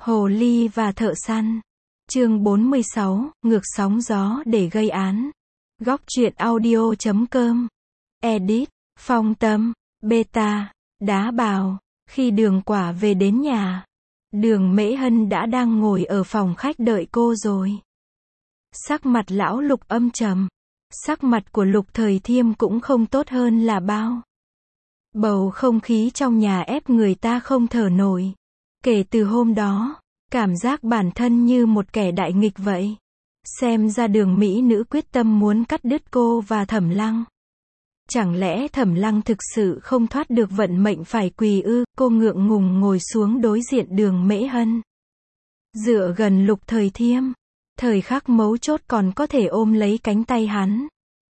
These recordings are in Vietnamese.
Hồ ly và thợ săn. Chương 46, ngược sóng gió để gây án. Góc truyện audio.com. Edit, Phong Tâm, Beta, Đá Bào. Khi Đường Quả về đến nhà, Đường Mễ Hân đã đang ngồi ở phòng khách đợi cô rồi. Sắc mặt lão Lục âm trầm. Sắc mặt của Lục Thời Thiêm cũng không tốt hơn là bao. Bầu không khí trong nhà ép người ta không thở nổi. Kể từ hôm đó, cảm giác bản thân như một kẻ đại nghịch vậy. Xem ra Đường mỹ nữ quyết tâm muốn cắt đứt cô và Thẩm Lăng. Chẳng lẽ Thẩm Lăng thực sự không thoát được vận mệnh phải quỳ ư? Cô ngượng ngùng ngồi xuống đối diện Đường Mễ Hân. Dựa gần Lục Thời Thiêm. Thời khắc mấu chốt còn có thể ôm lấy cánh tay hắn.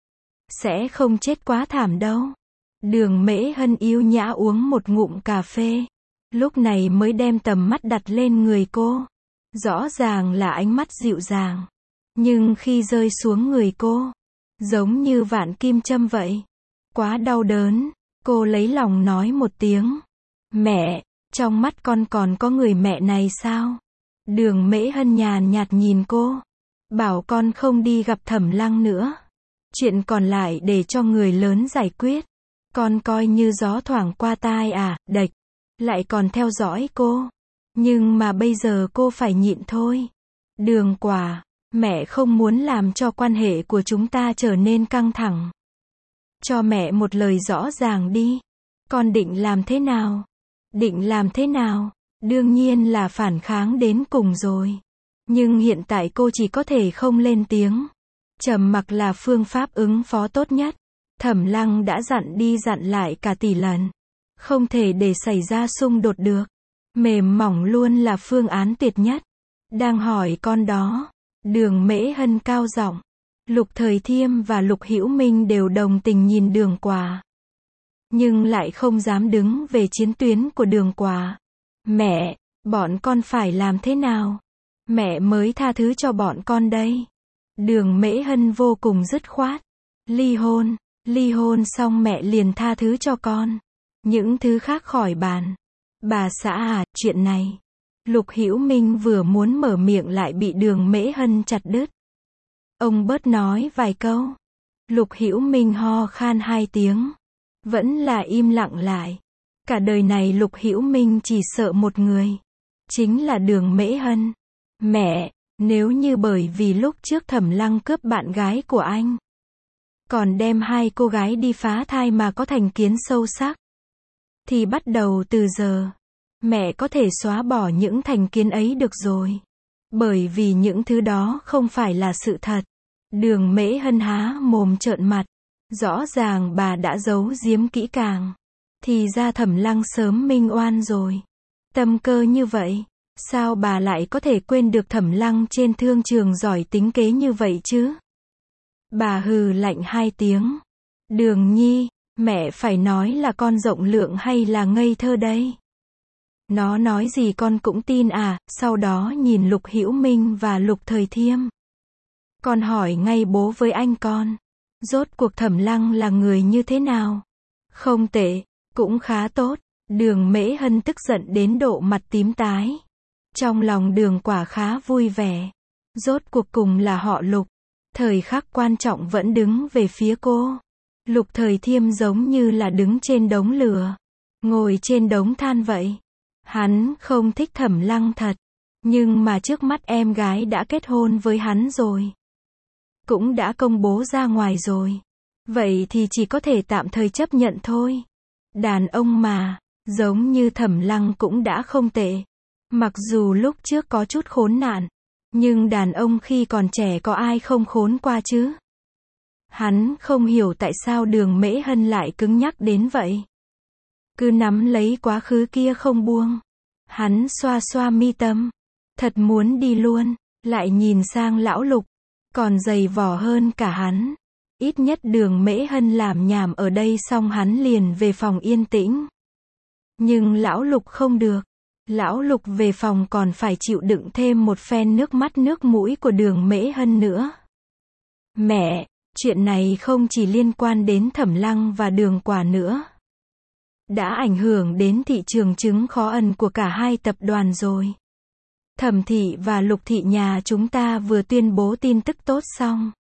Sẽ không chết quá thảm đâu. Đường Mễ Hân yêu nhã uống một ngụm cà phê. Lúc này mới đem tầm mắt đặt lên người cô. Rõ ràng là ánh mắt dịu dàng. Nhưng khi rơi xuống người cô, giống như vạn kim châm vậy. Quá đau đớn. Cô lấy lòng nói một tiếng. Mẹ, trong mắt con còn có người mẹ này sao? Đường Mễ Hân nhàn nhạt nhìn cô. Bảo con không đi gặp Thẩm Lăng nữa. Chuyện còn lại để cho người lớn giải quyết. Con coi như gió thoảng qua tai à, đệch. Lại còn theo dõi cô. Nhưng mà bây giờ cô phải nhịn thôi. Đường Quả, mẹ không muốn làm cho quan hệ của chúng ta trở nên căng thẳng. Cho mẹ một lời rõ ràng đi. Con định làm thế nào? Định làm thế nào? Đương nhiên là phản kháng đến cùng rồi. Nhưng hiện tại cô chỉ có thể không lên tiếng. Trầm mặc là phương pháp ứng phó tốt nhất. Thẩm Lăng đã dặn đi dặn lại cả tỷ lần. Không thể để xảy ra xung đột được. Mềm mỏng luôn là phương án tuyệt nhất. Đang hỏi con đó. Đường Mễ Hân cao giọng. Lục Thời Thiêm và Lục Hữu Minh đều đồng tình nhìn Đường Quả. Nhưng lại không dám đứng về chiến tuyến của Đường Quả. Mẹ, bọn con phải làm thế nào? Mẹ mới tha thứ cho bọn con đây. Đường Mễ Hân vô cùng dứt khoát. Ly hôn xong mẹ liền tha thứ cho con. Những thứ khác khỏi bàn. Bà xã à, chuyện này. Lục Hữu Minh vừa muốn mở miệng lại bị Đường Mễ Hân chặt đứt. Ông bớt nói vài câu. Lục Hữu Minh ho khan 2 tiếng. Vẫn là im lặng lại. Cả đời này Lục Hữu Minh chỉ sợ một người. Chính là Đường Mễ Hân. Mẹ, nếu như bởi vì lúc trước Thẩm Lăng cướp bạn gái của anh. Còn đem 2 cô gái đi phá thai mà có thành kiến sâu sắc. Thì bắt đầu từ giờ. Mẹ có thể xóa bỏ những thành kiến ấy được rồi. Bởi vì những thứ đó không phải là sự thật. Đường Mễ Hân há mồm trợn mặt. Rõ ràng bà đã giấu giếm kỹ càng. Thì ra Thẩm Lăng sớm minh oan rồi. Tâm cơ như vậy. Sao bà lại có thể quên được Thẩm Lăng trên thương trường giỏi tính kế như vậy chứ? Bà hừ lạnh 2 tiếng. Đường Nhi, mẹ phải nói là con rộng lượng hay là ngây thơ đây? Nó nói gì con cũng tin à? Sau đó nhìn Lục Hữu Minh và Lục Thời Thiêm. Con hỏi ngay bố với anh con. Rốt cuộc Thẩm Lăng là người như thế nào? Không tệ, cũng khá tốt. Đường Mễ Hân tức giận đến độ mặt tím tái. Trong lòng Đường Quả khá vui vẻ. Rốt cuộc cùng là họ Lục. Thời khắc quan trọng vẫn đứng về phía cô. Lục Thời Thiêm giống như là đứng trên đống lửa. Ngồi trên đống than vậy. Hắn không thích Thẩm Lăng thật. Nhưng mà trước mắt em gái đã kết hôn với hắn rồi. Cũng đã công bố ra ngoài rồi. Vậy thì chỉ có thể tạm thời chấp nhận thôi. Đàn ông mà, giống như Thẩm Lăng cũng đã không tệ. Mặc dù lúc trước có chút khốn nạn. Nhưng đàn ông khi còn trẻ có ai không khốn qua chứ? Hắn không hiểu tại sao Đường Mễ Hân lại cứng nhắc đến vậy. Cứ nắm lấy quá khứ kia không buông. Hắn xoa xoa mi tâm. Thật muốn đi luôn. Lại nhìn sang lão Lục. Còn dày vò hơn cả hắn. Ít nhất Đường Mễ Hân làm nhảm ở đây xong hắn liền về phòng yên tĩnh. Nhưng lão Lục không được. Lão Lục về phòng còn phải chịu đựng thêm một phen nước mắt nước mũi của Đường Mễ Hân nữa. Mẹ, chuyện này không chỉ liên quan đến Thẩm Lăng và Đường Quả nữa. Đã ảnh hưởng đến thị trường chứng khó ẩn của cả 2 tập đoàn rồi. Thẩm thị và Lục thị nhà chúng ta vừa tuyên bố tin tức tốt xong.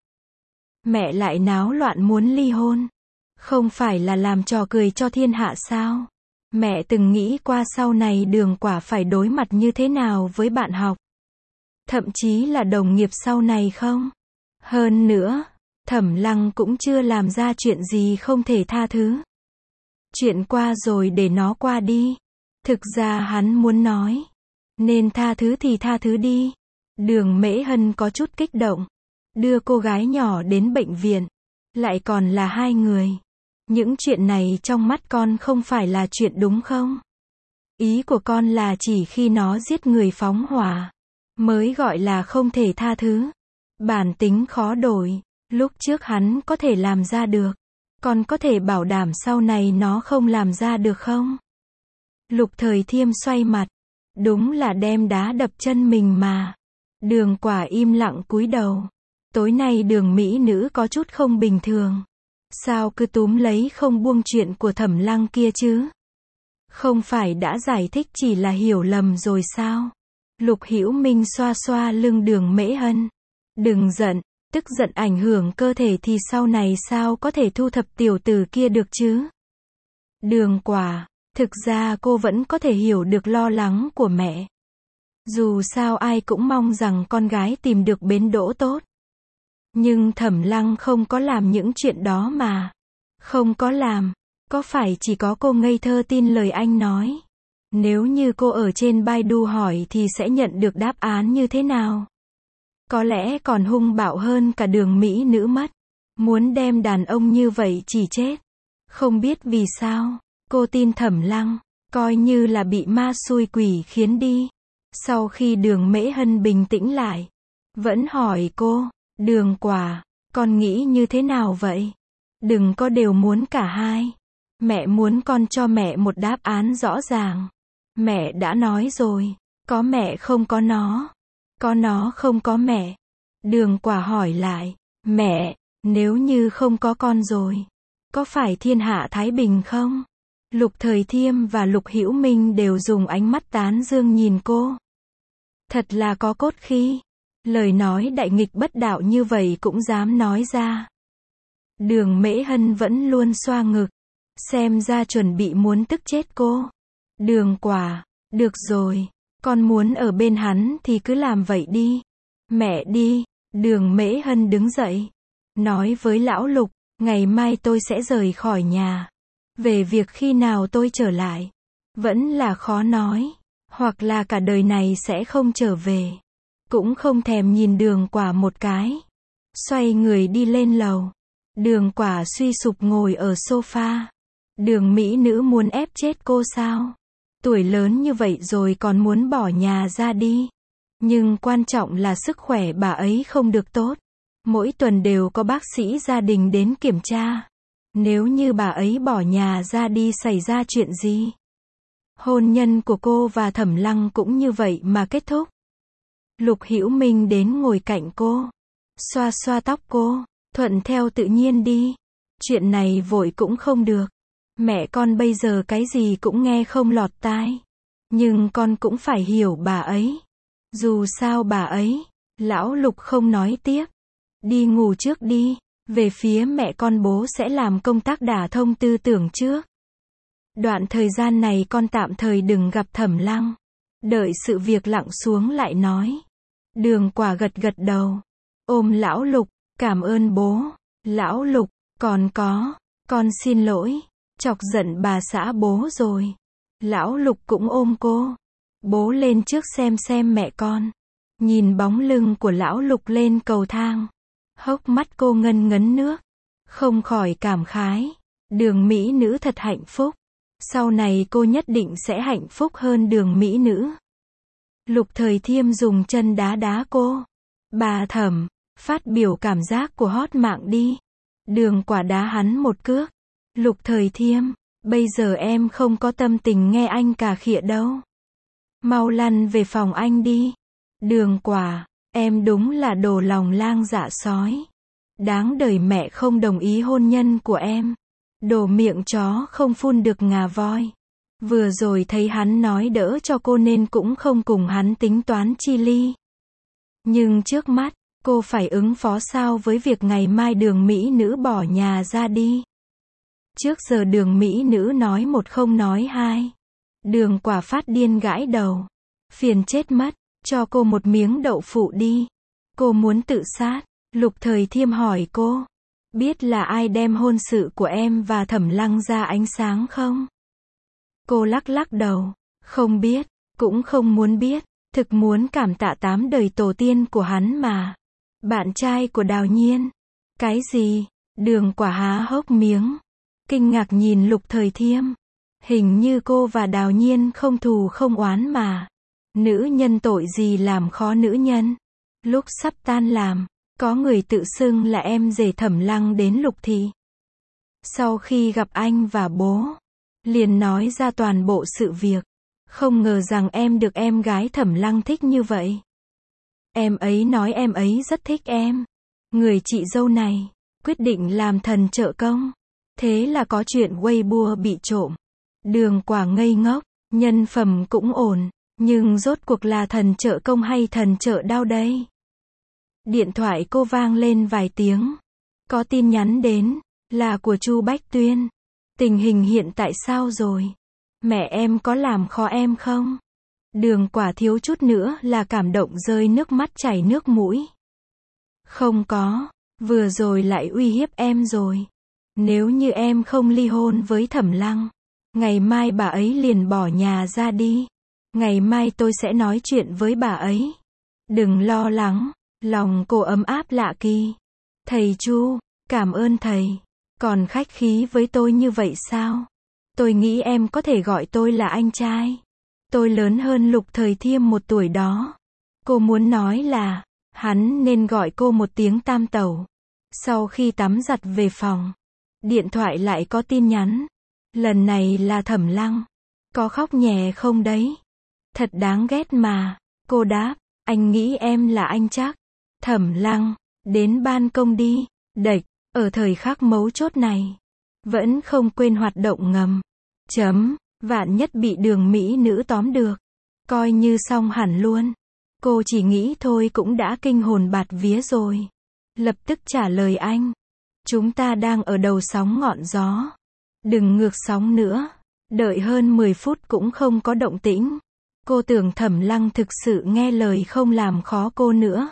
Mẹ lại náo loạn muốn ly hôn. Không phải là làm trò cười cho thiên hạ sao? Mẹ từng nghĩ qua sau này Đường Quả phải đối mặt như thế nào với bạn học. Thậm chí là đồng nghiệp sau này không? Hơn nữa, Thẩm Lăng cũng chưa làm ra chuyện gì không thể tha thứ. Chuyện qua rồi để nó qua đi. Thực ra hắn muốn nói, nên tha thứ thì tha thứ đi. Đường Mễ Hân có chút kích động. Đưa cô gái nhỏ đến bệnh viện. Lại còn là hai người. Những chuyện này trong mắt con không phải là chuyện đúng không? Ý của con là chỉ khi nó giết người phóng hỏa, mới gọi là không thể tha thứ. Bản tính khó đổi. Lúc trước hắn có thể làm ra được. Con có thể bảo đảm sau này nó không làm ra được không? Lục Thời Thiêm xoay mặt. Đúng là đem đá đập chân mình mà. Đường Quả im lặng cúi đầu. Tối nay Đường mỹ nữ có chút không bình thường. Sao cứ túm lấy không buông chuyện của Thẩm Lăng kia chứ? Không phải đã giải thích chỉ là hiểu lầm rồi sao? Lục Hữu Minh xoa xoa lưng Đường Mễ Hân. Đừng giận, tức giận ảnh hưởng cơ thể thì sau này sao có thể thu thập tiểu tử kia được chứ? Đường Quả, thực ra cô vẫn có thể hiểu được lo lắng của mẹ. Dù sao ai cũng mong rằng con gái tìm được bến đỗ tốt. Nhưng Thẩm Lăng không có làm những chuyện đó mà. Không có làm. Có phải chỉ có cô ngây thơ tin lời anh nói? Nếu như cô ở trên Baidu hỏi thì sẽ nhận được đáp án như thế nào? Có lẽ còn hung bạo hơn cả Đường mỹ nữ mất. Muốn đem đàn ông như vậy chỉ chết. Không biết vì sao, cô tin Thẩm Lăng, coi như là bị ma xui quỷ khiến đi. Sau khi Đường Mễ Hân bình tĩnh lại, vẫn hỏi cô, Đường Quả, con nghĩ như thế nào vậy? Đừng có đều muốn cả hai. Mẹ muốn con cho mẹ một đáp án rõ ràng. Mẹ đã nói rồi, có mẹ không có nó. Có nó không có mẹ. Đường Quả hỏi lại, mẹ, nếu như không có con rồi, có phải thiên hạ thái bình không? Lục Thời Thiêm và Lục Hữu Minh đều dùng ánh mắt tán dương nhìn cô. Thật là có cốt khí. Lời nói đại nghịch bất đạo như vậy cũng dám nói ra. Đường Mễ Hân vẫn luôn xoa ngực. Xem ra chuẩn bị muốn tức chết cô. Đường Quả, được rồi. Con muốn ở bên hắn thì cứ làm vậy đi. Mẹ đi. Đường Mễ Hân đứng dậy. Nói với lão Lục, ngày mai tôi sẽ rời khỏi nhà. Về việc khi nào tôi trở lại, vẫn là khó nói. Hoặc là cả đời này sẽ không trở về. Cũng không thèm nhìn Đường Quả một cái. Xoay người đi lên lầu. Đường Quả suy sụp ngồi ở sofa. Đường mỹ nữ muốn ép chết cô sao? Tuổi lớn như vậy rồi còn muốn bỏ nhà ra đi. Nhưng quan trọng là sức khỏe bà ấy không được tốt. Mỗi tuần đều có bác sĩ gia đình đến kiểm tra. Nếu như bà ấy bỏ nhà ra đi xảy ra chuyện gì? Hôn nhân của cô và Thẩm Lăng cũng như vậy mà kết thúc. Lục Hữu Minh đến ngồi cạnh cô. Xoa xoa tóc cô. Thuận theo tự nhiên đi. Chuyện này vội cũng không được. Mẹ con bây giờ cái gì cũng nghe không lọt tai. Nhưng con cũng phải hiểu bà ấy. Dù sao bà ấy. Lão Lục không nói tiếp. Đi ngủ trước đi. Về phía mẹ con bố sẽ làm công tác đả thông tư tưởng trước. Đoạn thời gian này con tạm thời đừng gặp Thẩm Lăng. Đợi sự việc lặng xuống lại nói. Đường Quả gật gật đầu. Ôm lão Lục. Cảm ơn bố. Lão Lục, còn có. Con xin lỗi. Chọc giận bà xã bố rồi. Lão Lục cũng ôm cô. Bố lên trước xem mẹ con. Nhìn bóng lưng của lão Lục lên cầu thang. Hốc mắt cô ngân ngấn nước. Không khỏi cảm khái. Đường mỹ nữ thật hạnh phúc. Sau này cô nhất định sẽ hạnh phúc hơn Đường mỹ nữ. Lục Thời Thiêm dùng chân đá đá cô. Bà Thẩm, phát biểu cảm giác của hot mạng đi. Đường Quả đá hắn một cước. Lục Thời Thiêm, bây giờ em không có tâm tình nghe anh cà khịa đâu. Mau lăn về phòng anh đi. Đường Quả, em đúng là đồ lòng lang dạ sói. Đáng đời mẹ không đồng ý hôn nhân của em. Đồ miệng chó không phun được ngà voi. Vừa rồi thấy hắn nói đỡ cho cô nên cũng không cùng hắn tính toán chi ly. Nhưng trước mắt, cô phải ứng phó sao với việc ngày mai Đường mỹ nữ bỏ nhà ra đi. Trước giờ Đường mỹ nữ nói một không nói hai. Đường Quả phát điên gãi đầu. Phiền chết mất, cho cô một miếng đậu phụ đi. Cô muốn tự sát. Lục Thời Thiêm hỏi cô, biết là ai đem hôn sự của em và Thẩm Lăng ra ánh sáng không? Cô lắc lắc đầu, không biết, cũng không muốn biết, thực muốn cảm tạ 8 đời tổ tiên của hắn mà. Bạn trai của Đào Nhiên. Cái gì? Đường Quả há hốc miếng, kinh ngạc nhìn Lục Thời Thiêm. Hình như cô và Đào Nhiên không thù không oán mà. Nữ nhân tội gì làm khó nữ nhân. Lúc sắp tan làm, có người tự xưng là em rể Thẩm Lăng đến Lục thị. Sau khi gặp anh và bố, liền nói ra toàn bộ sự việc. Không ngờ rằng em được em gái Thẩm Lăng thích như vậy. Em ấy nói em ấy rất thích em. Người chị dâu này, quyết định làm thần trợ công. Thế là có chuyện Weibo bị trộm. Đường Quả ngây ngốc, nhân phẩm cũng ổn, nhưng rốt cuộc là thần trợ công hay thần trợ đao đây? Điện thoại cô vang lên vài tiếng. Có tin nhắn đến, là của Chu Bách Tuyên. Tình hình hiện tại sao rồi? Mẹ em có làm khó em không? Đường Quả thiếu chút nữa là cảm động rơi nước mắt chảy nước mũi. Không có, vừa rồi lại uy hiếp em rồi. Nếu như em không ly hôn với Thẩm Lăng, ngày mai bà ấy liền bỏ nhà ra đi. Ngày mai tôi sẽ nói chuyện với bà ấy. Đừng lo lắng. Lòng cô ấm áp lạ kỳ. Thầy Chu, cảm ơn thầy. Còn khách khí với tôi như vậy sao? Tôi nghĩ em có thể gọi tôi là anh trai. Tôi lớn hơn Lục Thời Thiêm 1 tuổi đó. Cô muốn nói là, hắn nên gọi cô một tiếng tam tẩu. Sau khi tắm giặt về phòng, điện thoại lại có tin nhắn. Lần này là Thẩm Lăng. Có khóc nhè không đấy? Thật đáng ghét mà. Cô đáp, anh nghĩ em là anh chắc. Thẩm Lăng, đến ban công đi. Đệch, ở thời khắc mấu chốt này, vẫn không quên hoạt động ngầm. Vạn nhất bị Đường mỹ nữ tóm được, coi như xong hẳn luôn. Cô chỉ nghĩ thôi cũng đã kinh hồn bạt vía rồi. Lập tức trả lời anh. Chúng ta đang ở đầu sóng ngọn gió. Đừng ngược sóng nữa. Đợi hơn 10 phút cũng không có động tĩnh. Cô tưởng Thẩm Lăng thực sự nghe lời không làm khó cô nữa.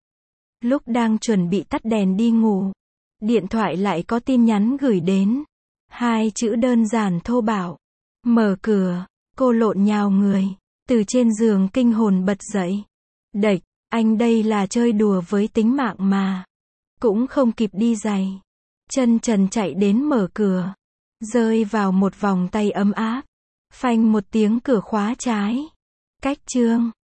Lúc đang chuẩn bị tắt đèn đi ngủ, điện thoại lại có tin nhắn gửi đến. 2 chữ đơn giản thô bạo. Mở cửa, cô lộn nhào người, từ trên giường kinh hồn bật dậy. Đệch, anh đây là chơi đùa với tính mạng mà. Cũng không kịp đi giày. Chân trần chạy đến mở cửa. Rơi vào một vòng tay ấm áp. Phanh một tiếng cửa khóa trái. Cách chương.